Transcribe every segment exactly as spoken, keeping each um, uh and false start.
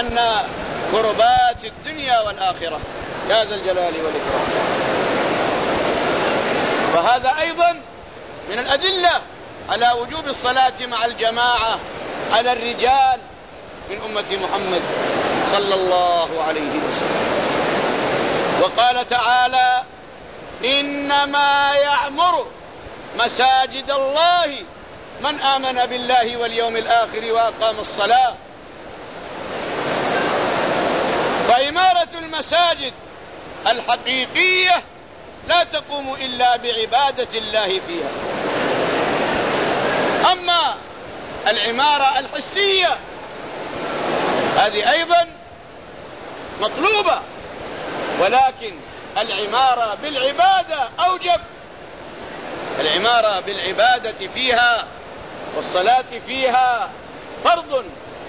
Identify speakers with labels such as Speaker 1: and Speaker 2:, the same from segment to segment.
Speaker 1: عنا كربات الدنيا والآخرة يا ذا الجلال والإكرام. وهذا أيضا من الأدلة على وجوب الصلاة مع الجماعة على الرجال من أمة محمد صلى الله عليه وسلم. وقال تعالى: إنما يعمر مساجد الله من آمن بالله واليوم الآخر وأقام الصلاة. فإمارة المساجد الحقيقية لا تقوم إلا بعبادة الله فيها. أما العمارة الحسية هذه أيضا مطلوبة، ولكن العمارة بالعبادة أوجب. العمارة بالعبادة فيها والصلاة فيها فرض.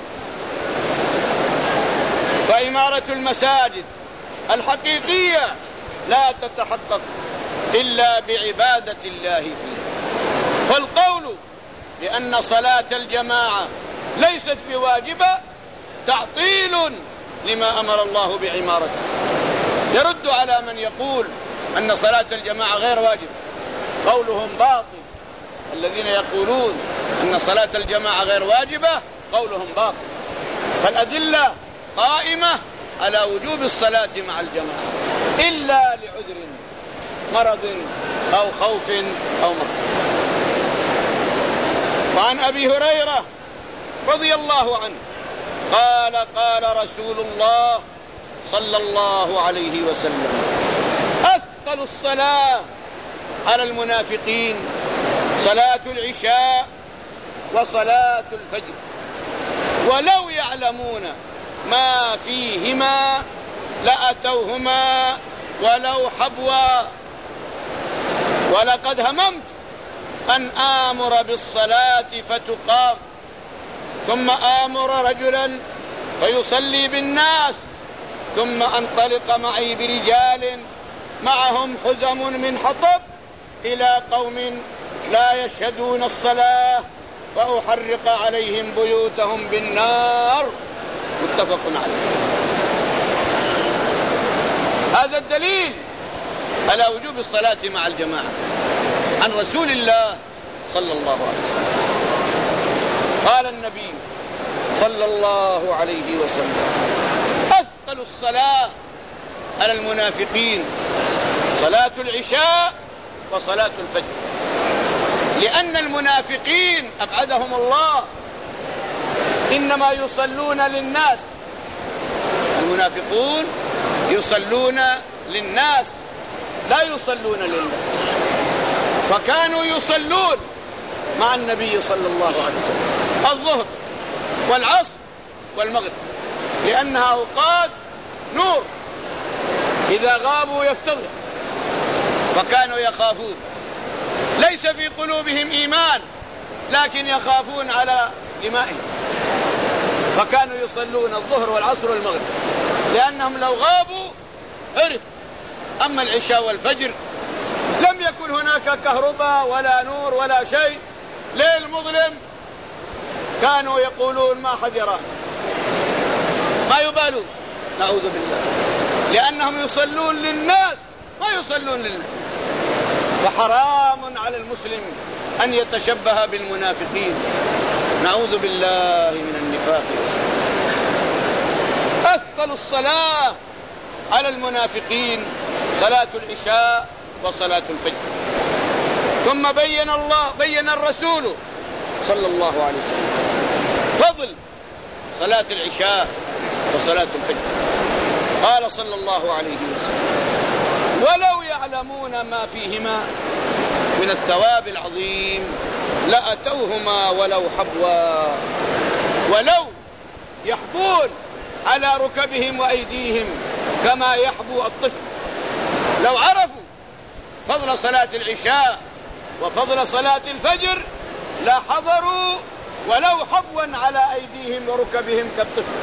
Speaker 1: فإمارة المساجد الحقيقية لا تتحقق إلا بعبادة الله فيها. فالقول بأن صلاة الجماعة ليست بواجبة تعطيل لما أمر الله بعمارته. يرد على من يقول أن صلاة الجماعة غير واجبة، قولهم باطل. الذين يقولون أن صلاة الجماعة غير واجبة قولهم باطل. فالأدلة قائمة على وجوب الصلاة مع الجماعة إلا لعذر مرض أو خوف أو مرض. وعن أبي هريرة رضي الله عنه قال: قال رسول الله صلى الله عليه وسلم: أثقل الصلاة على المنافقين صلاة العشاء وصلاة الفجر، ولو يعلمون ما فيهما لأتوهما ولو حبوا. ولقد هممت أن آمر بالصلاة فتقام، ثم آمر رجلا فيصلي بالناس، ثم أنطلق معي برجال معهم حزم من حطب إلى قوم لا يشهدون الصلاة فأحرق عليهم بيوتهم بالنار. متفق عليه. هذا الدليل على وجوب الصلاة مع الجماعة عن رسول الله صلى الله عليه وسلم. قال النبي صلى الله عليه وسلم: أثقل الصلاة على المنافقين صلاة العشاء وصلاة الفجر، لأن المنافقين أبعدهم الله إنما يصلون للناس. المنافقون يصلون للناس لا يصلون لله. فكانوا يصلون مع النبي صلى الله عليه وسلم الظهر والعصر والمغرب، لأنها أوقات نور إذا غابوا يفتضح. فكانوا يخافون، ليس في قلوبهم إيمان لكن يخافون على دمائهم، فكانوا يصلون الظهر والعصر والمغرب لأنهم لو غابوا عرف. أما العشاء والفجر لم يكن هناك كهرباء ولا نور ولا شيء، ليل مظلم، كانوا يقولون ما حد يرانا، ما يبالون، نعوذ بالله، لأنهم يصلون للناس ما يصلون لله. فحرام على المسلم أن يتشبه بالمنافقين، نعوذ بالله من النفاق. أثقل الصلاة على المنافقين صلاة العشاء وصلاة الفجر. ثم بين الله بين الرسول صلى الله عليه وسلم فضل صلاة العشاء وصلاة الفجر. قال صلى الله عليه وسلم: ولو يعلمون ما فيهما من الثواب العظيم لأتوهما ولو حبوا. ولو يحبون على ركبهم وأيديهم كما يحبو الطفل. لو عرفوا فضل صلاة العشاء وفضل صلاة الفجر لا حضروا ولو حبوا على أيديهم وركبهم كالطفل.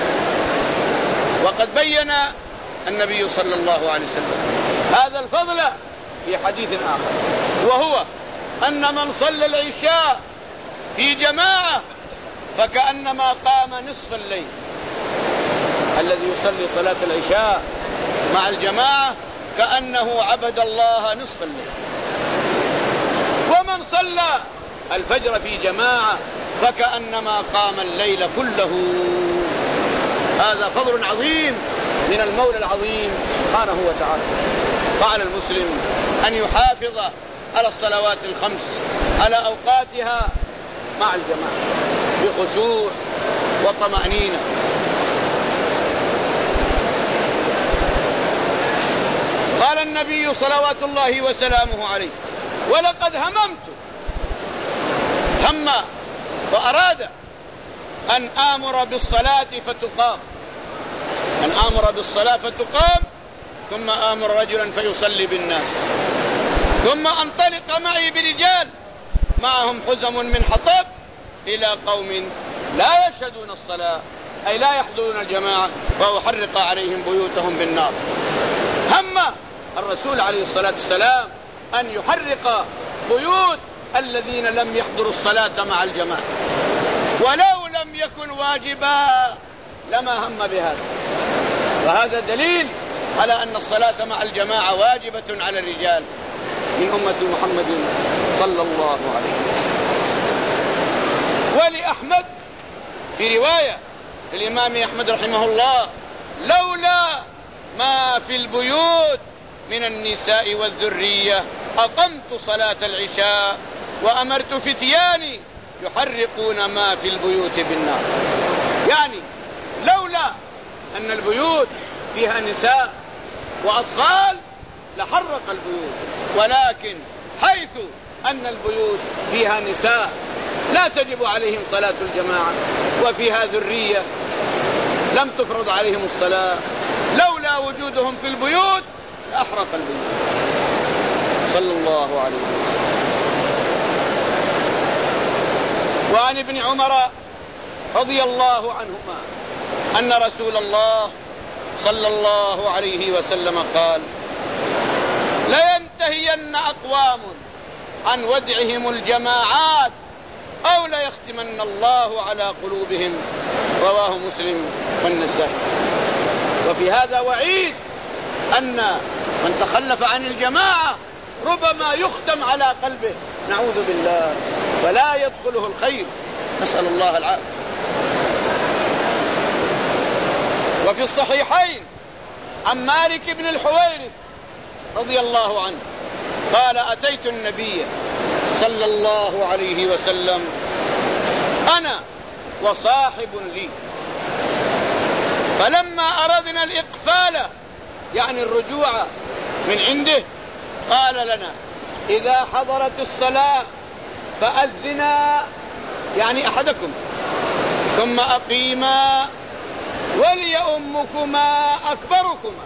Speaker 1: وقد بين النبي صلى الله عليه وسلم هذا الفضل في حديث آخر، وهو أن من صلى العشاء في جماعة فكأنما قام نصف الليل. الذي يصلي صلاة العشاء مع الجماعة كأنه عبد الله نصف الليل. ومن صلى الفجر في جماعة فكأنما قام الليل كله. هذا فضل عظيم من المولى العظيم سبحانه وتعالى. فعلى المسلم أن يحافظ على الصلوات الخمس على أوقاتها مع الجماعة بخشوع وطمأنينة. قال النبي صلوات الله وسلامه عليه: ولقد هممت هم وأراد أن آمر بالصلاة فتقام أن آمر بالصلاة فتقام ثم آمر رجلا فيصلي بالناس، ثم أنطلق معي برجال معهم حزم من حطب إلى قوم لا يشهدون الصلاة أي لا يحضرون الجماعة وأحرق عليهم بيوتهم بالنار. هم الرسول عليه الصلاة والسلام أن يحرق بيوت الذين لم يحضروا الصلاة مع الجماعة، ولو لم يكن واجبا لما هم بهذا. وهذا دليل على أن الصلاة مع الجماعة واجبة على الرجال من أمة محمد صلى الله عليه وسلم. ولأحمد في رواية الإمام أحمد رحمه الله: لولا ما في البيوت من النساء والذرية أقمت صلاة العشاء وأمرت فتياني يحرقون ما في البيوت بالنار. يعني لولا أن البيوت فيها نساء وأطفال لحرق البيوت، ولكن حيث أن البيوت فيها نساء لا تجب عليهم صلاة الجماعة وفيها ذرية لم تفرض عليهم الصلاة، لولا وجودهم في البيوت لأحرق البيوت صلى الله عليه وسلم. وعن ابن عمر رضي الله عنهما أن رسول الله صلى الله عليه وسلم قال: لينتهين أقوام عن ودعهم الجماعات أو ليختمن الله على قلوبهم. رواه مسلم والنسائي. وفي هذا وعيد أن من تخلف عن الجماعة ربما يختم على قلبه، نعوذ بالله، فلا يدخله الخير، نسأل الله العافية. وفي الصحيحين عن مالك بن الحويرث رضي الله عنه قال: أتيت النبي صلى الله عليه وسلم أنا وصاحب لي، فلما أردنا الإقفال يعني الرجوع من عنده قال لنا: إذا حضرت الصلاة فأذنا يعني أحدكم ثم أقيما وليؤمكما أكبركما،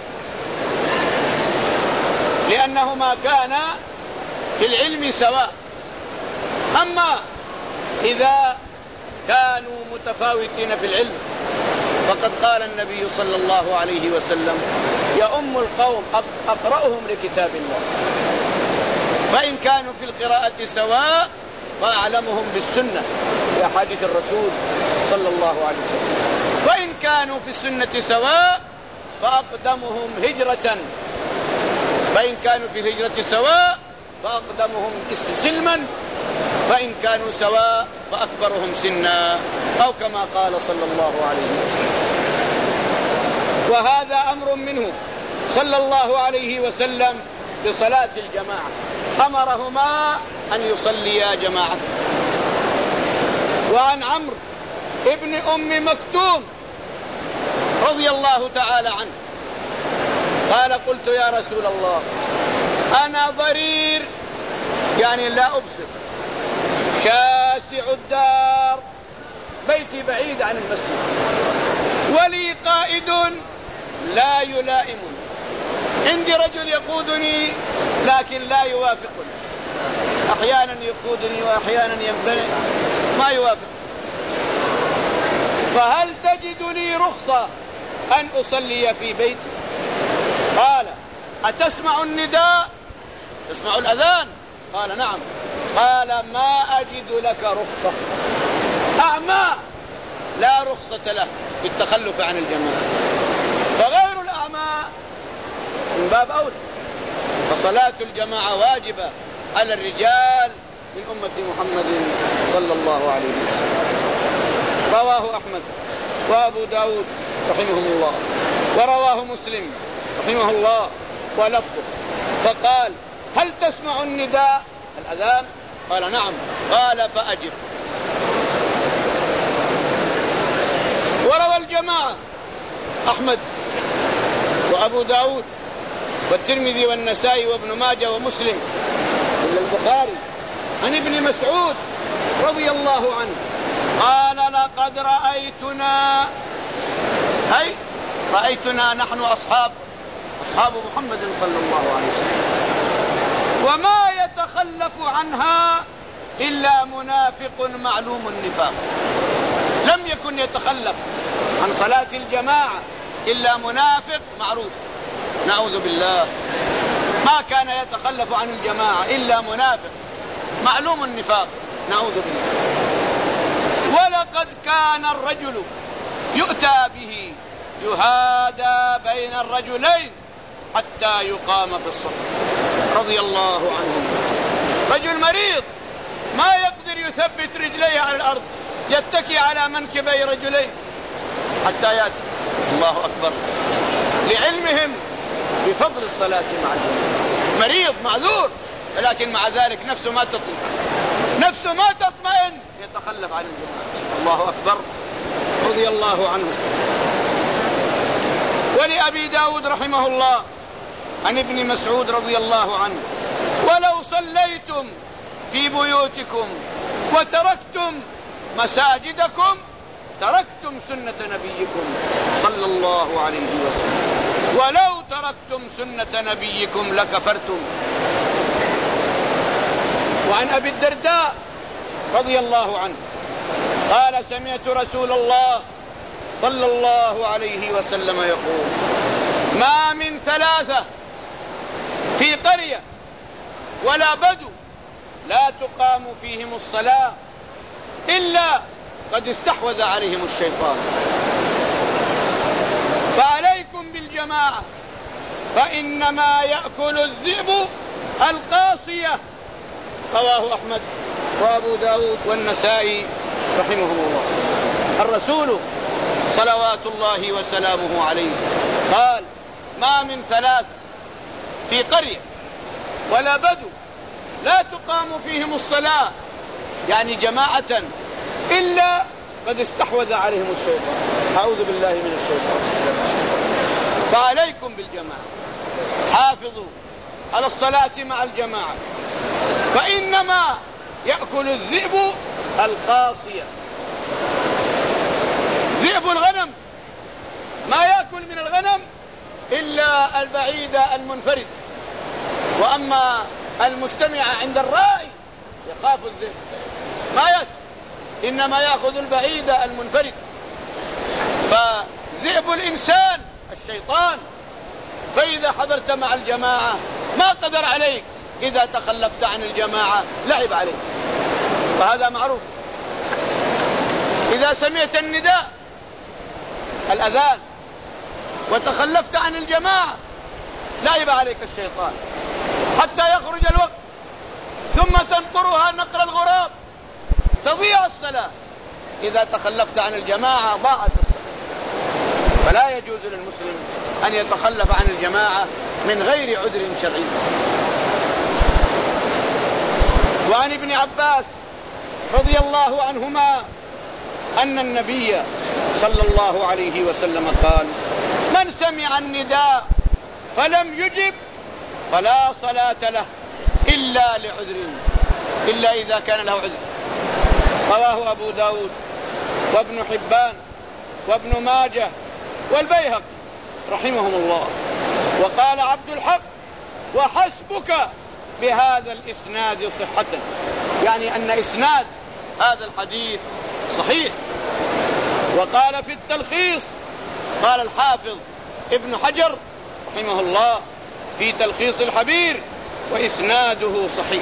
Speaker 1: لأنهما كانا في العلم سواء. أما إذا كانوا متفاوتين في العلم فقد قال النبي صلى الله عليه وسلم: يؤم القوم أقرأهم لكتاب الله، فإن كانوا في القراءة سواء فأعلمهم بالسنة بأحاديث الرسول صلى الله عليه وسلم، فإن كانوا في السنة سواء فأقدمهم هجرة، فإن كانوا في الهجرة سواء فأقدمهم سلما، فإن كانوا سواء فأكبرهم سنا، أو كما قال صلى الله عليه وسلم. وهذا أمر منه صلى الله عليه وسلم بصلاة الجماعة، أمرهما أن يصليا جماعة. وعن عمرو ابن أم مكتوم رضي الله تعالى عنه قال: قلت يا رسول الله أنا ضرير يعني لا أبصر، شاسع الدار، بيتي بعيد عن المسجد، ولي قائد لا يلائمني، عندي رجل يقودني لكن لا يوافقني، أحيانا يقودني وأحيانا يمتنع ما يوافق، فهل تجد لي رخصة أن أصلي في بيتي؟ قال: أتسمع النداء؟ تسمع الأذان؟ قال: نعم. قال: ما أجد لك رخصة، أعمى لا رخصة له، بالتخلف عن الجماعة. فغير الأعمى من باب أولى. فصلاة الجماعة واجبة على الرجال من أمة محمد صلى الله عليه وسلم. رواه أحمد وأبو داود رحمهم الله، ورواه مسلم رحمه الله ولفظه، فقال: هل تسمع النداء الأذان؟ قال: نعم. قال: فأجب. وروى الجماعة أحمد وأبو داود والترمذي والنسائي وابن ماجه ومسلم إلا البخاري عن ابن مسعود رضي الله عنه قال: لقد رأيتنا، أي رأيتنا نحن أصحاب أصحاب محمد صلى الله عليه وسلم، وما يتخلف عنها إلا منافق معلوم النفاق. لم يكن يتخلف عن صلاة الجماعة إلا منافق معروف، نعوذ بالله. ما كان يتخلف عن الجماعة إلا منافق معلوم النفاق، نعوذ بالله. ولقد كان الرجل يؤتى به يهادى بين الرجلين حتى يقام في الصف، رضي الله عنهم. رجل مريض ما يقدر يثبت رجليه على الأرض، يتكي على منكبي رجلين حتى يأتي. الله أكبر، لعلمهم بفضل الصلاة مع الجماعة. مريض معذور، لكن مع ذلك نفسه ما تطيق، نفسه ما تطمئن، يتخلف عن الجماعة. الله أكبر، رضي الله عنه. ولأبي داود رحمه الله عن ابن مسعود رضي الله عنه: ولو صليتم في بيوتكم وتركتم مساجدكم تركتم سنة نبيكم صلى الله عليه وسلم، ولو تركتم سنة نبيكم لكفرتم. وعن أبي الدرداء رضي الله عنه قال: سمعت رسول الله صلى الله عليه وسلم يقول: ما من ثلاثة في قرية ولا بدو لا تقام فيهم الصلاة إلا قد استحوذ عليهم الشيطان، فعليكم بالجماعة فإنما يأكل الذئب القاصية. رواه أحمد وأبو داود والنسائي رحمهم الله. الرسول صلوات الله وسلامه عليه قال: ما من ثلاثة في قرية ولا بدو لا تقام فيهم الصلاة، يعني جماعة، إلا قد استحوذ عليهم الشيطان. أعوذ بالله من الشيطان. فعليكم بالجماعة، حافظوا على الصلاة مع الجماعة، فإنما يأكل الذئب القاصية. ذئب الغنم ما يأكل من الغنم إلا البعيد المنفرد، وأما المجتمع عند الراعي يخاف الذئب ما يأكل، إنما يأخذ البعيد المنفرد. فذئب الإنسان الشيطان، فإذا حضرت مع الجماعة ما قدر عليك، إذا تخلفت عن الجماعة لعب عليك، وهذا معروف. إذا سمعت النداء الأذان وتخلفت عن الجماعة لعب عليك الشيطان حتى يخرج الوقت، ثم تنقرها نقر الغراب، تضيع الصلاة. إذا تخلفت عن الجماعة ضاعت الصلاة. فلا يجوز للمسلم أن يتخلف عن الجماعة من غير عذر شرعي. وعن ابن عباس رضي الله عنهما أن النبي صلى الله عليه وسلم قال: من سمع النداء فلم يجب فلا صلاة له إلا لعذر، إلا إذا كان له عذر. رواه أبو داود وابن حبان وابن ماجه والبيهقي رحمهم الله. وقال عبد الحق: وحسبك بهذا الإسناد صحة، يعني أن إسناد هذا الحديث صحيح. وقال في التلخيص، قال الحافظ ابن حجر رحمه الله في تلخيص الحبير: وإسناده صحيح.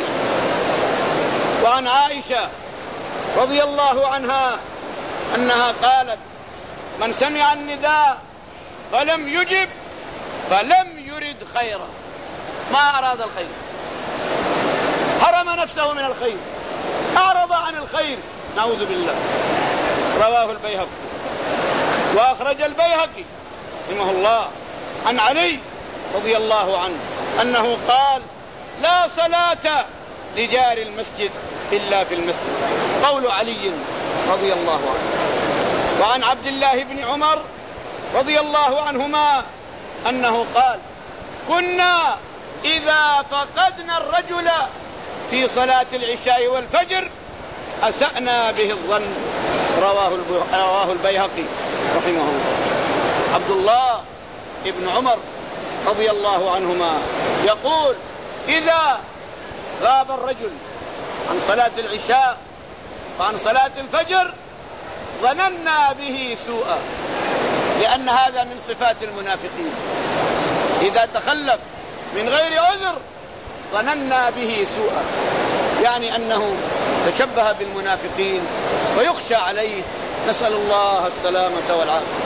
Speaker 1: وعن عائشة رضي الله عنها أنها قالت: من سمع النداء فلم يجب فلم يرد خيرا، ما أراد الخير، حرم نفسه من الخير، أعرض عن الخير، نعوذ بالله. رواه البيهقي. وأخرج البيهقي رحمه الله عن علي رضي الله عنه أنه قال: لا صلاة لجار المسجد إلا في المسجد، قول علي رضي الله عنه. وعن عبد الله بن عمر رضي الله عنهما أنه قال: كنا إذا فقدنا الرجل في صلاة العشاء والفجر أسأنا به الظن، رواه البيهقي رحمه الله. عبد الله بن عمر رضي الله عنهما يقول: إذا غاب الرجل عن صلاة العشاء وعن صلاة الفجر ظننا به سوءا، لأن هذا من صفات المنافقين، إذا تخلف من غير عذر ظننا به سوءا، يعني أنه تشبه بالمنافقين فيخشى عليه، نسأل الله السلامة والعافية.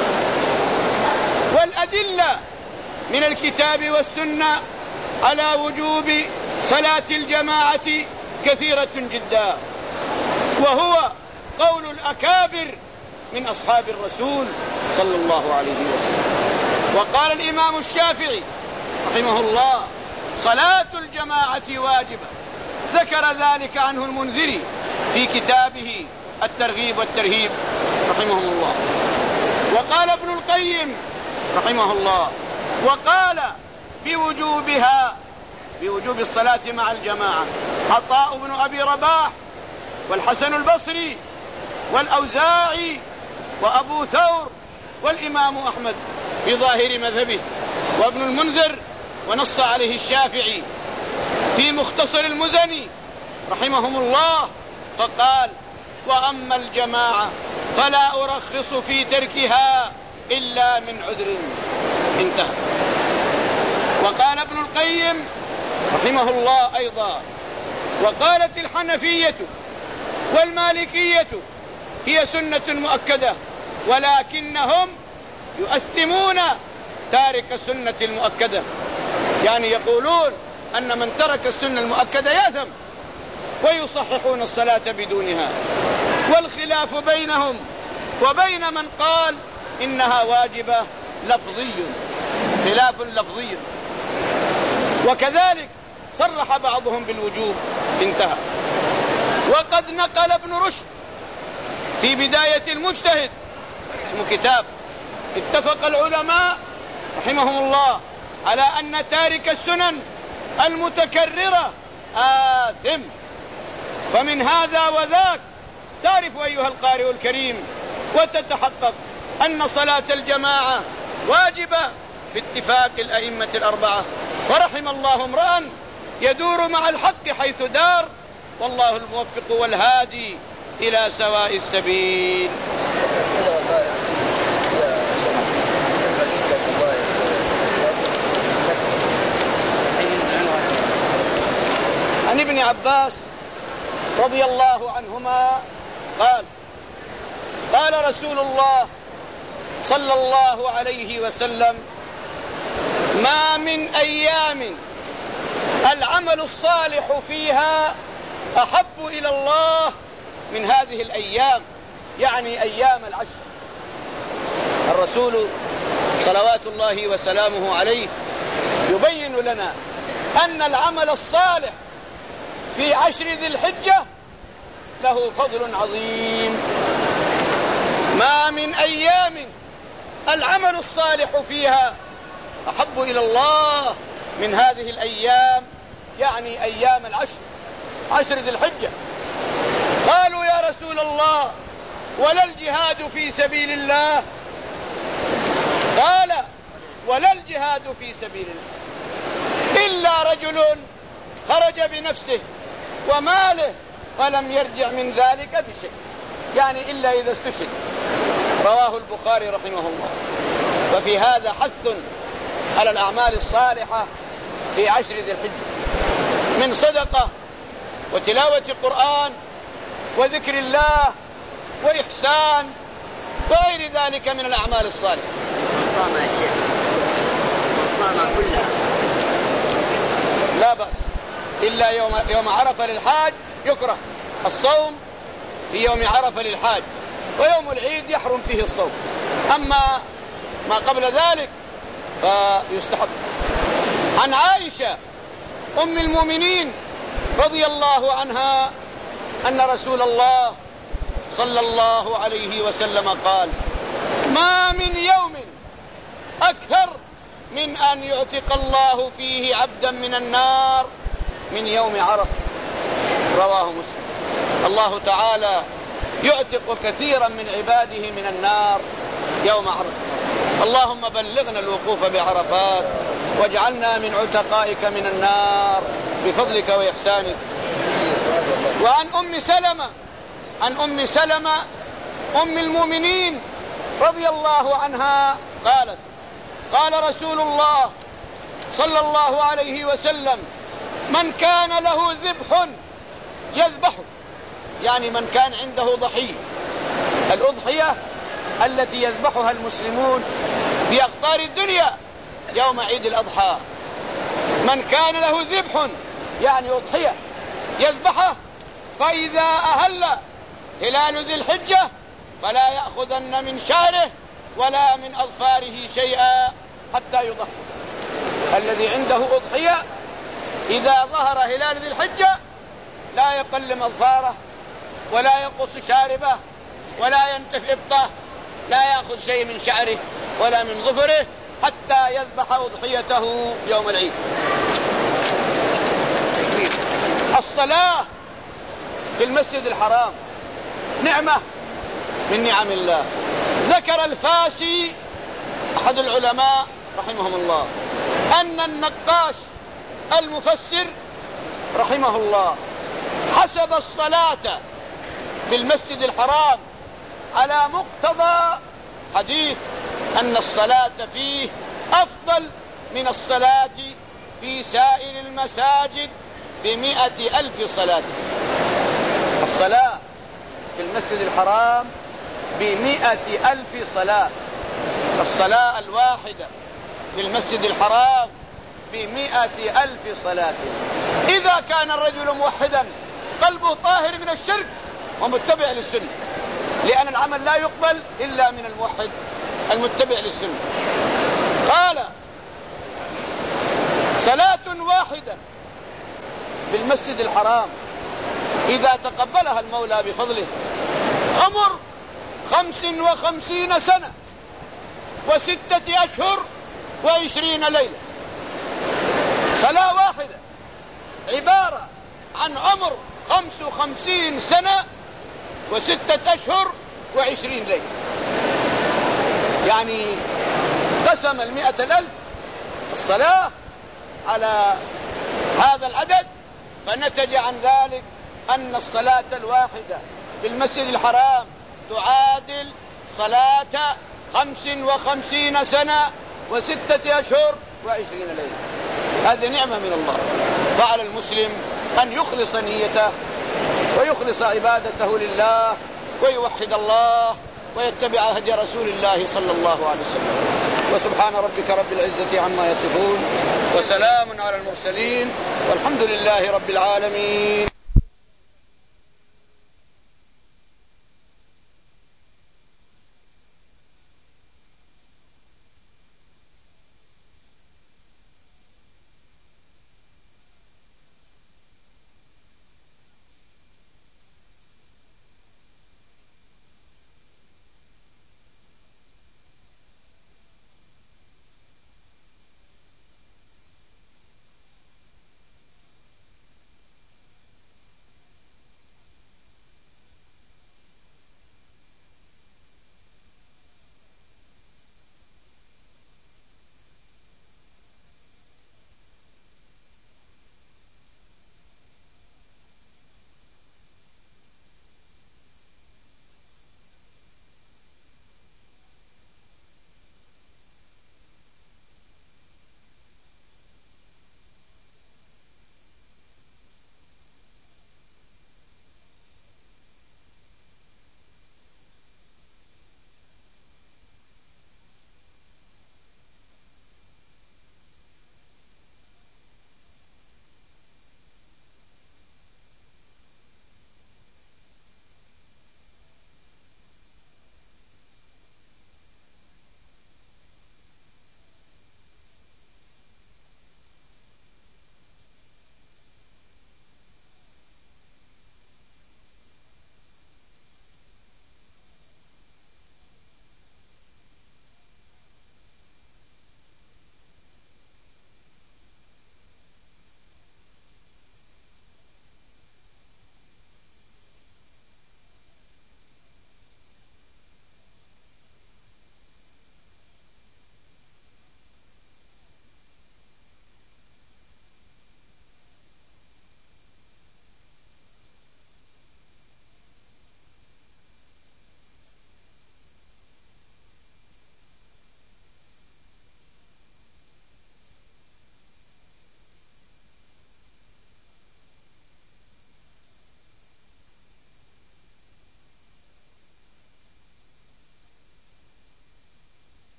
Speaker 1: والأدلة من الكتاب والسنة على وجوب صلاة الجماعة كثيرة جدا، وهو قول الأكابر من أصحاب الرسول صلى الله عليه وسلم. وقال الإمام الشافعي رحمه الله: صلاة الجماعة واجبة، ذكر ذلك عنه المنذري في كتابه الترغيب والترهيب رحمه الله. وقال ابن القيم رحمه الله: وقال بوجوبها، بوجوب الصلاة مع الجماعة، عطاء بن أبي رباح والحسن البصري والأوزاعي وأبو ثور والإمام أحمد في ظاهر مذهبه، وابن المنذر، ونص عليه الشافعي في مختصر المزني رحمهم الله، فقال: وأما الجماعة فلا أرخص في تركها إلا من عذر، انتهى. وقال ابن القيم رحمه الله أيضا: وقالت الحنفية والمالكية هي سنة مؤكدة، ولكنهم يؤثمون تارك السنة المؤكدة، يعني يقولون أن من ترك السنة المؤكدة يأثم، ويصححون الصلاة بدونها. والخلاف بينهم وبين من قال إنها واجبة لفظي، خلاف لفظي، وكذلك صرح بعضهم بالوجوب، انتهى. وقد نقل ابن رشد في بداية المجتهد، اسمه كتاب، اتفق العلماء رحمهم الله على أن تارك السنن المتكررة آثم. فمن هذا وذاك تعرف أيها القارئ الكريم وتتحقق أن صلاة الجماعة واجبة باتفاق الأئمة الأربعة، فرحم الله امرأ يدور مع الحق حيث دار، والله الموفق والهادي إلى سواء السبيل. عن ابن عباس رضي الله عنهما قال: قال رسول الله صلى الله عليه وسلم: ما من أيام العمل الصالح فيها أحب إلى الله من هذه الأيام، يعني أيام العشر. الرسول صلوات الله وسلامه عليه يبين لنا أن العمل الصالح في عشر ذي الحجة له فضل عظيم. ما من أيام العمل الصالح فيها أحب إلى الله من هذه الأيام، يعني أيام العشر، عشر ذي الحجة. قالوا: يا رسول الله، ولا الجهاد في سبيل الله؟ قال: ولا الجهاد في سبيل الله إلا رجل خرج بنفسه وماله فلم يرجع من ذلك بشيء، يعني إلا إذا استشهد. رواه البخاري رحمه الله. ففي هذا حث على الأعمال الصالحة في عشر ذي الحجة، من صدقة وتلاوة قرآن وذكر الله وإحسان وغير ذلك من الأعمال الصالحة.
Speaker 2: صام أشياء صام كلها
Speaker 1: لا بأس، إلا يوم يوم عرفة للحاج يكره الصوم في يوم عرفة للحاج، ويوم العيد يحرم فيه الصوم، أما ما قبل ذلك فيستحب. عن عائشة أم المؤمنين رضي الله عنها أن رسول الله صلى الله عليه وسلم قال: ما من يوم أكثر من أن يعتق الله فيه عبدا من النار من يوم عرفة. رواه مسلم. الله تعالى يعتق كثيرا من عباده من النار يوم عرفة. اللهم بلغنا الوقوف بعرفات واجعلنا من عتقائك من النار بفضلك وإحسانك. وعن أم سلمة عن أم سلمة أم المؤمنين رضي الله عنها قالت: قال رسول الله صلى الله عليه وسلم: من كان له ذبح يذبحه، يعني من كان عنده ضحية، الأضحية التي يذبحها المسلمون في أقطار الدنيا يوم عيد الأضحى، من كان له ذبح يعني أضحية يذبحه، فإذا أهل هلال ذي الحجة فلا يأخذن من شعره ولا من أظفاره شيئا حتى يضحي. الذي عنده أضحية إذا ظهر هلال ذي الحجة لا يقلم أظفاره ولا يقص شاربه ولا ينتف إبطه، لا يأخذ شيء من شعره ولا من ظفره حتى يذبح أضحيته يوم العيد. الصلاة في المسجد الحرام نعمة من نعم الله. ذكر الفاسي أحد العلماء رحمهم الله أن النقاش المفسر رحمه الله حسب الصلاة بالمسجد الحرام على مقتضى حديث أن الصلاة فيه أفضل من الصلاة في سائر المساجد بمئة ألف صلاة. الصلاة في المسجد الحرام بمئة ألف صلاة. الصلاة الواحدة في المسجد الحرام بمئة ألف صلاة. إذا كان الرجل موحدا قلبه طاهر من الشرك ومتبع للسنة، لأن العمل لا يقبل إلا من الموحد المتبع للسنة. قال: صلاة واحدة بالمسجد الحرام إذا تقبلها المولى بفضله عمر خمس وخمسين سنة وستة أشهر وعشرين ليلة. صلاة واحدة عبارة عن عمر خمس وخمسين سنة وستة أشهر وعشرين ليلة، يعني قسم المئة الألف الصلاة على هذا العدد، فنتج عن ذلك أن الصلاة الواحدة بالمسجد الحرام تعادل صلاة خمس وخمسين سنة وستة أشهر وعشرين ليلة. هذه نعمة من الله، فعلى المسلم أن يخلص نيته ويخلص عبادته لله ويوحد الله ويتبع هدي رسول الله صلى الله عليه وسلم. وسبحان ربك رب العزة عما يصفون وسلام على المرسلين والحمد لله رب العالمين.